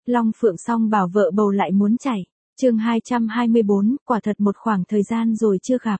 Long Phượng song bảo vợ bầu lại muốn chảy. Chương 224, quả thật một khoảng thời gian rồi chưa gặp.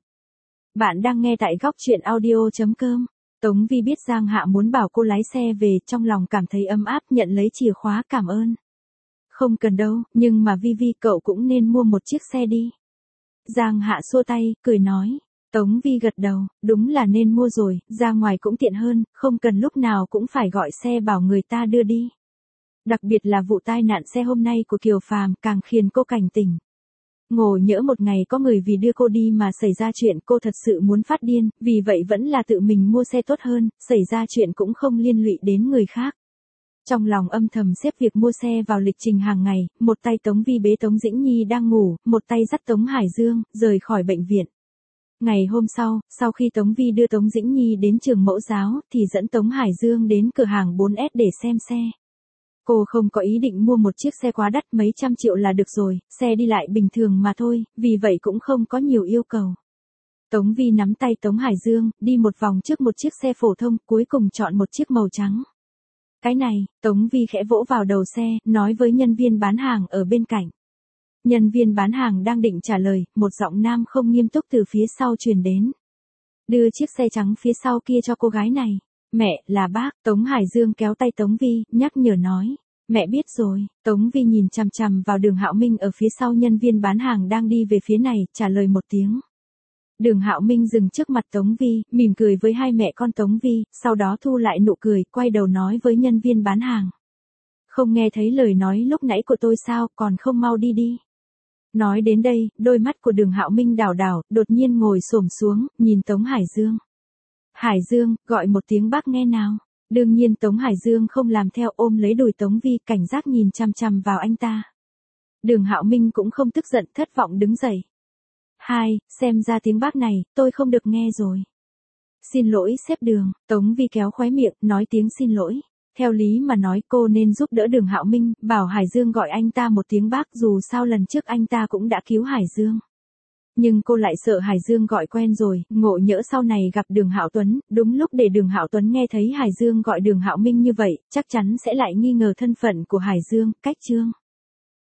Bạn đang nghe tại góc truyện audio.com. Tống Vi biết Giang Hạ muốn bảo cô lái xe về, trong lòng cảm thấy ấm áp, nhận lấy chìa khóa cảm ơn. Không cần đâu, nhưng mà Vi cậu cũng nên mua một chiếc xe đi. Giang Hạ xua tay, cười nói. Tống Vi gật đầu, đúng là nên mua rồi, ra ngoài cũng tiện hơn, không cần lúc nào cũng phải gọi xe bảo người ta đưa đi. Đặc biệt là vụ tai nạn xe hôm nay của Kiều Phàm càng khiến cô cảnh tỉnh. Ngộ nhỡ một ngày có người vì đưa cô đi mà xảy ra chuyện, cô thật sự muốn phát điên, vì vậy vẫn là tự mình mua xe tốt hơn, xảy ra chuyện cũng không liên lụy đến người khác. Trong lòng âm thầm xếp việc mua xe vào lịch trình hàng ngày, một tay Tống Vi bế Tống Dĩnh Nhi đang ngủ, một tay dắt Tống Hải Dương rời khỏi bệnh viện. Ngày hôm sau khi Tống Vi đưa Tống Dĩnh Nhi đến trường mẫu giáo, thì dẫn Tống Hải Dương đến cửa hàng 4S để xem xe. Cô không có ý định mua một chiếc xe quá đắt, mấy trăm triệu là được rồi, xe đi lại bình thường mà thôi, vì vậy cũng không có nhiều yêu cầu. Tống Vi nắm tay Tống Hải Dương, đi một vòng trước một chiếc xe phổ thông, cuối cùng chọn một chiếc màu trắng. Cái này, Tống Vi khẽ vỗ vào đầu xe, nói với nhân viên bán hàng ở bên cạnh. Nhân viên bán hàng đang định trả lời, một giọng nam không nghiêm túc từ phía sau truyền đến. Đưa chiếc xe trắng phía sau kia cho cô gái này. Mẹ, là bác. Tống Hải Dương kéo tay Tống Vi, nhắc nhở nói. Mẹ biết rồi. Tống Vi nhìn chằm chằm vào Đường Hạo Minh ở phía sau nhân viên bán hàng đang đi về phía này, trả lời một tiếng. Đường Hạo Minh dừng trước mặt Tống Vi, mỉm cười với hai mẹ con Tống Vi, sau đó thu lại nụ cười, quay đầu nói với nhân viên bán hàng. Không nghe thấy lời nói lúc nãy của tôi sao, còn không mau đi đi. Nói đến đây, đôi mắt của Đường Hạo Minh đảo đảo, đột nhiên ngồi xổm xuống, nhìn Tống Hải Dương. Hải Dương, gọi một tiếng bác nghe nào. Đương nhiên Tống Hải Dương không làm theo, ôm lấy đùi Tống Vi, cảnh giác nhìn chằm chằm vào anh ta. Đường Hạo Minh cũng không tức giận, thất vọng đứng dậy. Xem ra tiếng bác này, tôi không được nghe rồi. Xin lỗi sếp Đường. Tống Vi kéo khóe miệng, nói tiếng xin lỗi. Theo lý mà nói cô nên giúp đỡ Đường Hạo Minh, bảo Hải Dương gọi anh ta một tiếng bác, dù sao lần trước anh ta cũng đã cứu Hải Dương. Nhưng cô lại sợ Hải Dương gọi quen rồi, ngộ nhỡ sau này gặp Đường Hạo Tuấn, đúng lúc để Đường Hạo Tuấn nghe thấy Hải Dương gọi Đường Hạo Minh như vậy, chắc chắn sẽ lại nghi ngờ thân phận của Hải Dương, cách Trương.